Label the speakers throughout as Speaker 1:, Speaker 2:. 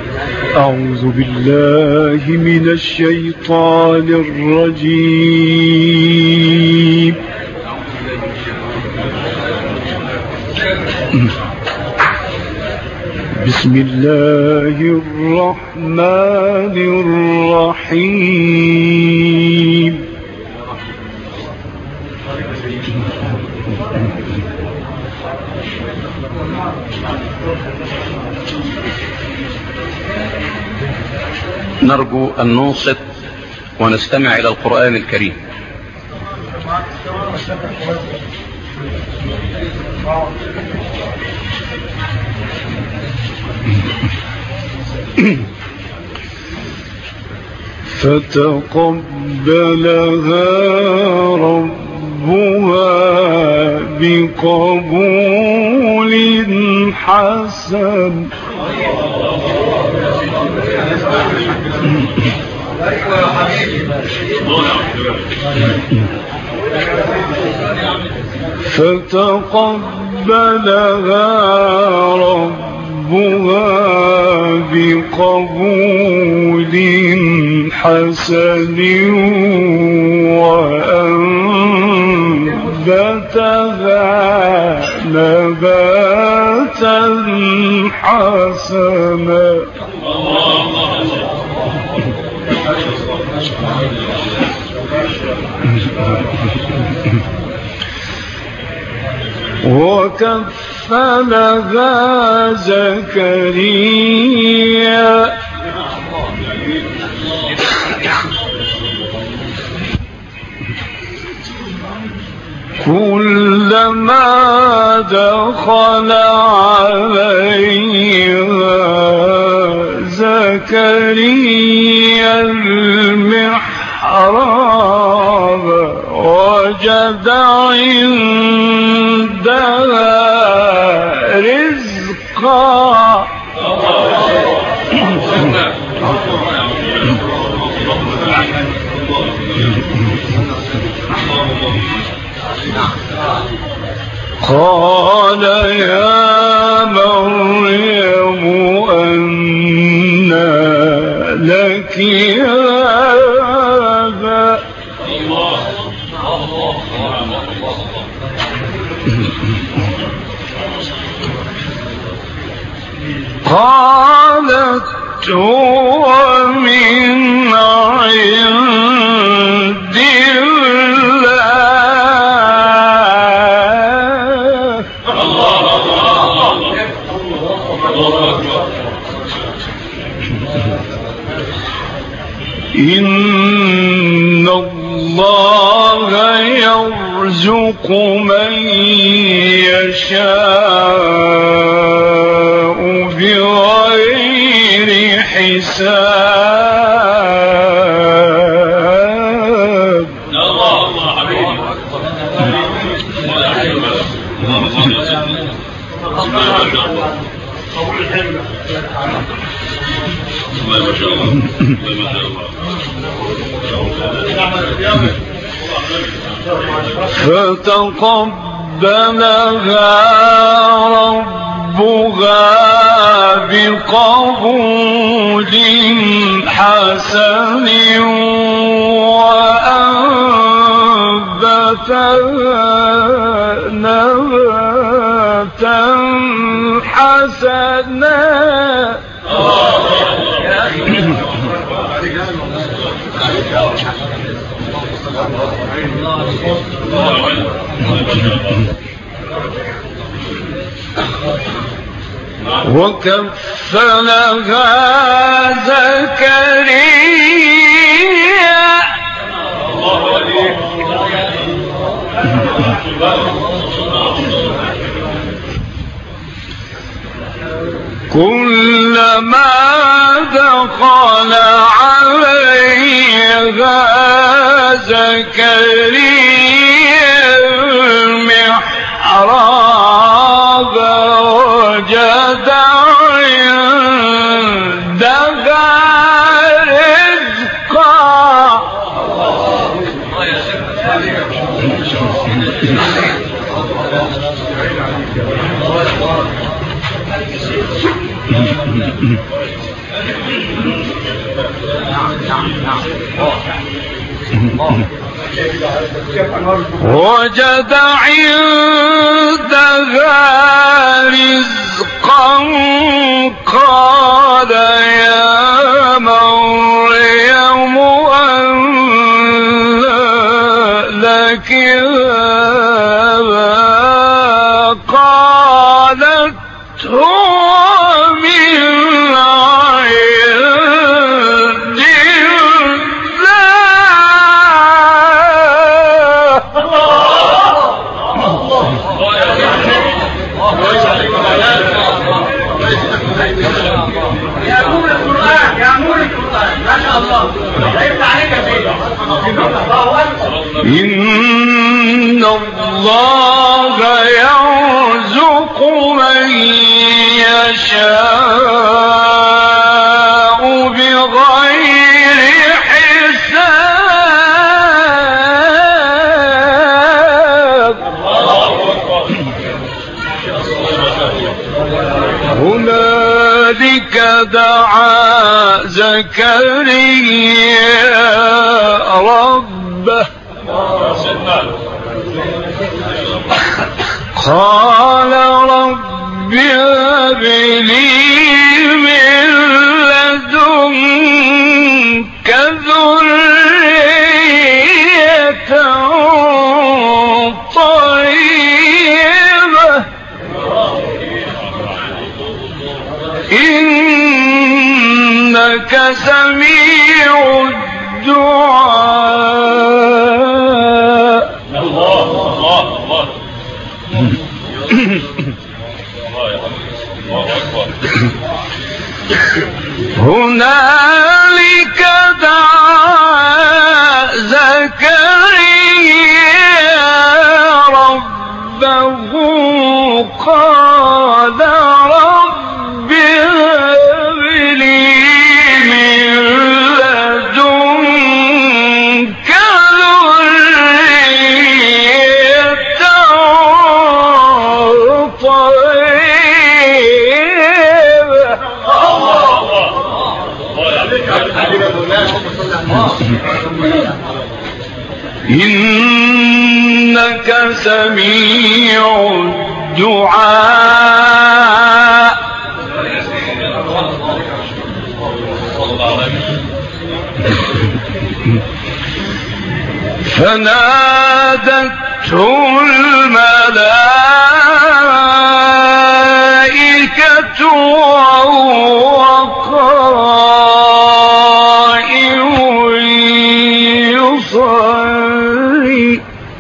Speaker 1: أعوذ بالله من الشيطان الرجيم. بسم الله الرحمن الرحيم.
Speaker 2: نرجو أن ننصت ونستمع إلى القرآن الكريم.
Speaker 1: فتقبلها ربها بقبول حسن. فتقبلها ربها بقبول حسن وأنبتها نباتا حسنا. وكفلها زكريا كلما دخل عليها زكريا المحراب وجد عندها رزقا. قال يا مريم أنى لك هذا. قالت هو من عند إن الله يرزق من يشاء بغير حساب. فتقبلها ربها بقبول حسن وأنبتها نباتا حسنا. وكفلها زكريا كلما دخل عليها زكريا المحراب وجد عندها رزقا. وجد عندها رزقا قال يا مريم أنى لك هذا قالت هو من عند إن الله يرزق من يشاء بغير حساب. هنالك دعا زكريا ربه قال رب هب لي من لدنك ذرية طيبة إنك سميع الدعاء. هنالك دعا زكريا ربه قال رب هب لي من لدنك ذرية إنك سميع الدعاء. فنادته الملائكة وهو قائم يصلي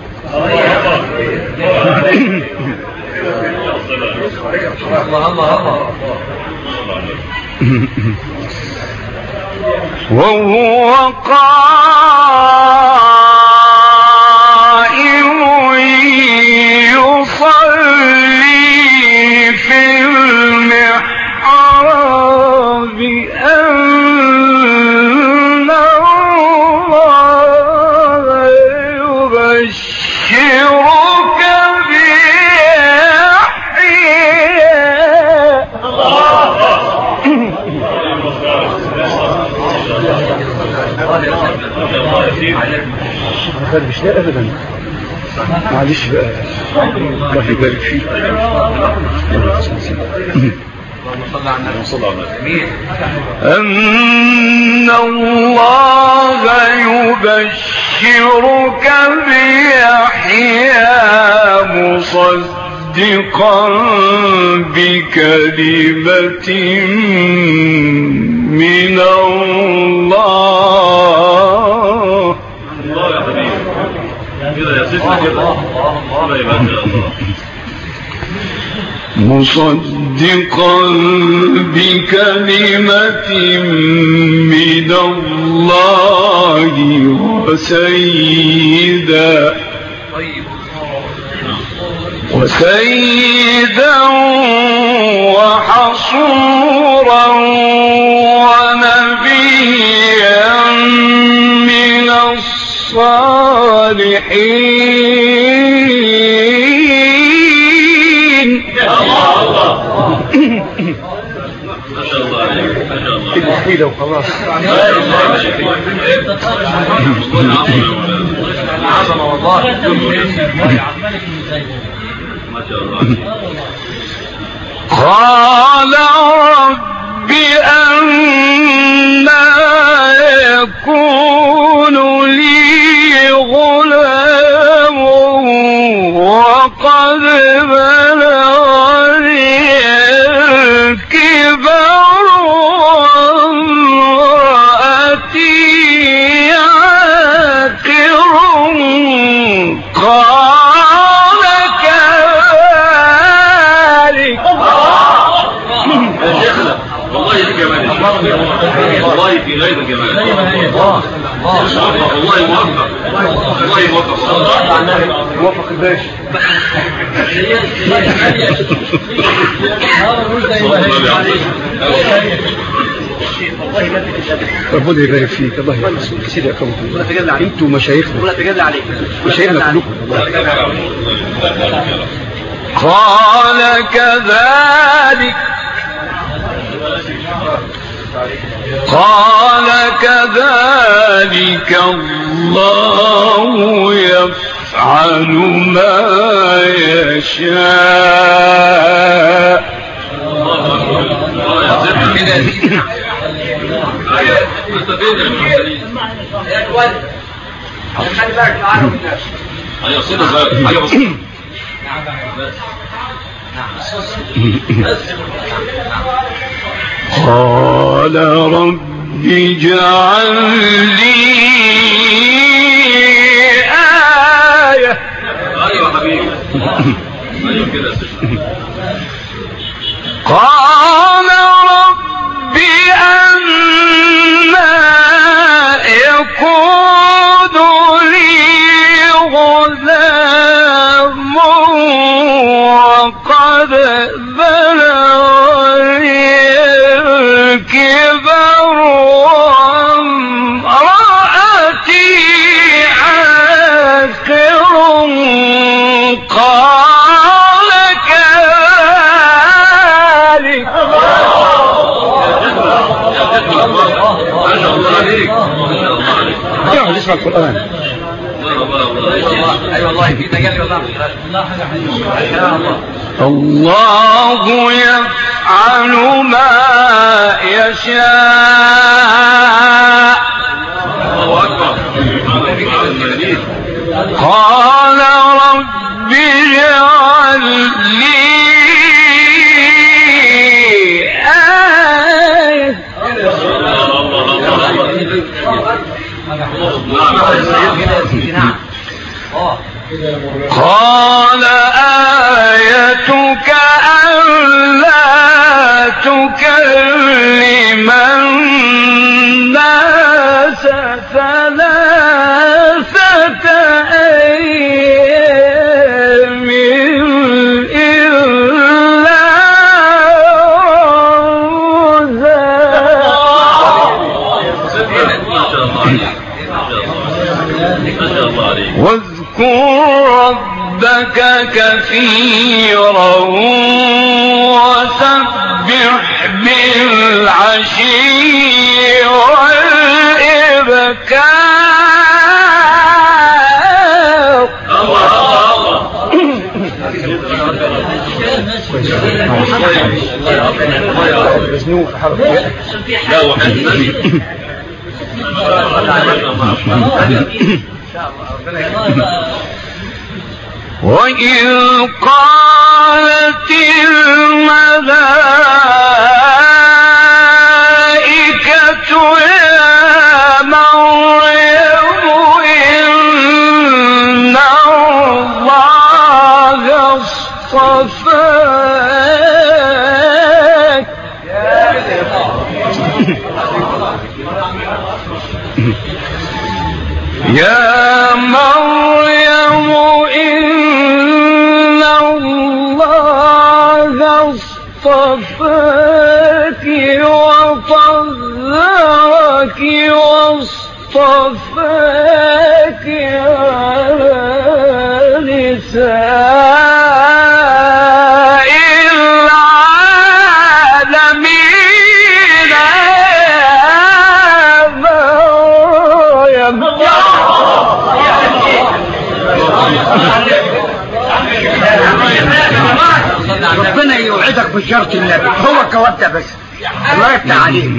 Speaker 1: وهو قائم يصلي في المحراب أن الله يبشرك
Speaker 3: هذا مش لا ابدا معلش بقى الله يبارك فيك.
Speaker 1: أن الله يبشرك بيحيى مصدقا بكلمة من الله مصدقا بكلمة من الله وسيدا وحصورا ونبيا من الصالحين.
Speaker 4: ما شاء الله عليك، ما شاء الله.
Speaker 3: كده وخلاص.
Speaker 4: عظمة والله. ما شاء الله.
Speaker 1: قال رب أنى يكون لي غلام وقد بلغني الكبر وامرأتي عاقر قال كذلك.
Speaker 4: يا شيخنا والله في جمال، والله في غير الجمال. والله موفق، والله موفق،
Speaker 3: موفق الباشا. ربنا يبارك فيك، الله يبارك فيك سيدي اكرمكم. انتوا مشايخنا، مشايخنا كلكم.
Speaker 1: قال كذلك الله يفعل ما يشاء. قال رب اجعل لي آية.
Speaker 4: ايوه حبيبي، ايوه كده.
Speaker 1: قال رب أنى يكون لي غلام وقد بلغني الكبر وامرأتي عاقر قال كذلك.
Speaker 4: ما شاء الله عليك، ما شاء الله عليك.
Speaker 3: اقعد اسمع القرآن.
Speaker 4: اي والله في تجلي والله.
Speaker 1: الله يفعل ما يشاء.
Speaker 4: الله اكبر.
Speaker 1: قال رب اجعل لي آية. قال آيتك ألا تكلم الناس ثلاثة أيام إلا واذكر ربك كثيرا وسبح بالعشي والإبكار.
Speaker 3: مزنوق حرف.
Speaker 4: لا وحسن.
Speaker 1: وإذ قالت الملائكة يا مريم إن الله اصطفاك يا مريم إن الله اصطفاك وطهرك واصطفاك على نساء العالمين.
Speaker 3: جارة النبي هو الجواب ده بس الله يفتح عليه.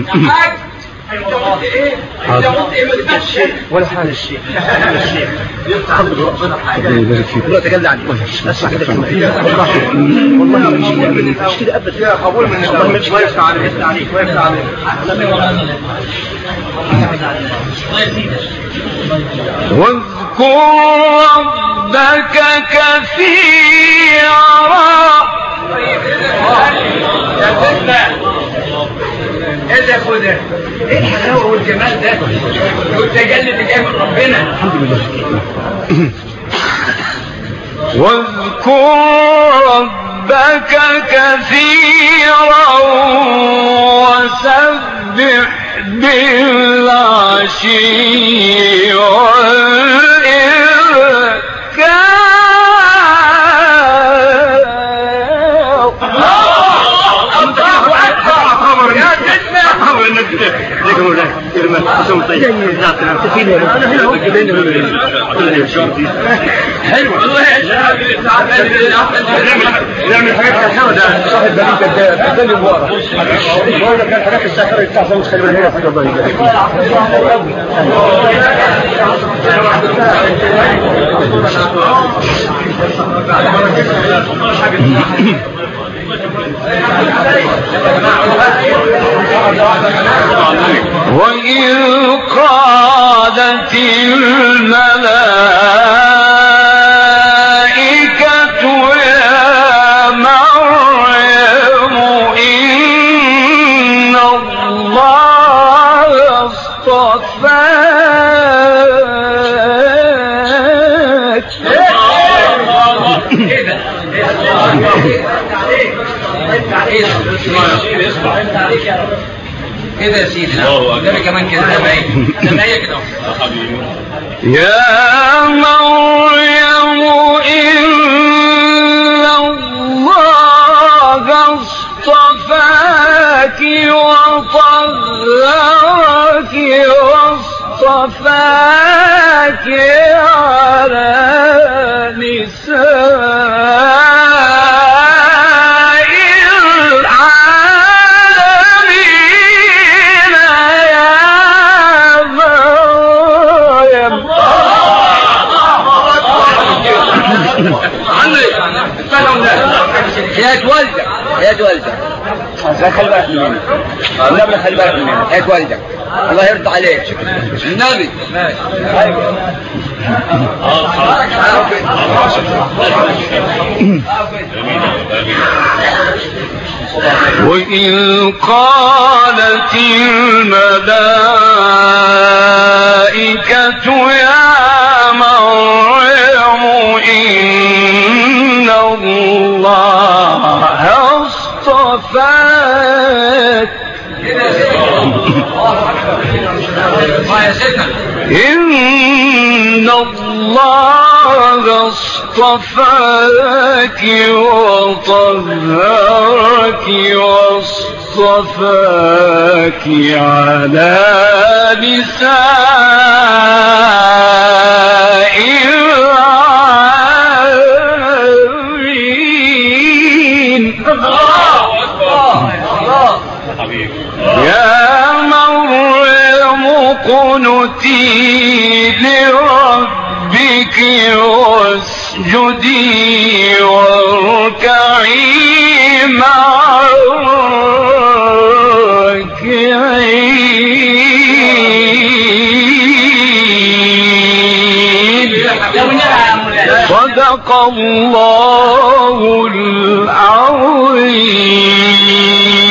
Speaker 3: ولا حاجة الشيخ يفتح ربنا لا تجلى عنه اسمع كده والله مش كده ابدا يا قبول من الله ما يفتح عليك ويفتح عليك
Speaker 1: واذكر ربك كثيرا.
Speaker 3: ايه ده خد ده ايه الحلاوه والجمال ده والتجلي اللي جاي من ربنا. الحمد لله.
Speaker 1: واذكر ربك كثيرا وسبح بالعشي والإبكار.
Speaker 3: حلو والله نعمل حاجات كثيرة. ده صاحب بليد ده اللي ورا وانا كان حاجات الساحرة بتاع زمن خلي بالك حاجة ضايقة.
Speaker 1: وإذ قالت الملائكة يا مريم إن الله اصطفاك.
Speaker 3: كده يا سيدي ده كمان كده ده كده
Speaker 1: يا مريم إن الله اصطفاك وطهرك واصطفاك على نساء
Speaker 3: يا والدك خلي بالك مني النبي خلي بالك مني يا والدك الله يرضى عليك النبي
Speaker 1: وإذ قالت الملائكة يا مريم إن الله اصطفاك إن الله اصطفاك وطهرك واصطفاك على نساء العالمين. يا مريم اقنتي لربك واسجدي واركعي مع الراكعين. صدق الله العظيم.